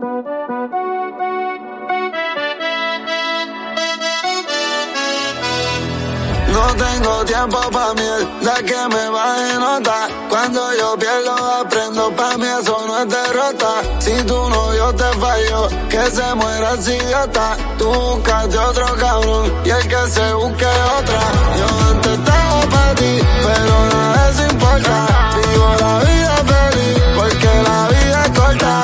No tengo tiempo pa' mierda que me baje nota. Cuando yo pierdo aprendo, pa' mí eso no es derrota. Si tu novio te falló, que se muera ese idiota. Tú buscaste otro cabrón y el que se busque otra. Yo antes estaba pa' ti, pero nada de eso importa. Vivo la vida feliz porque la vida es corta.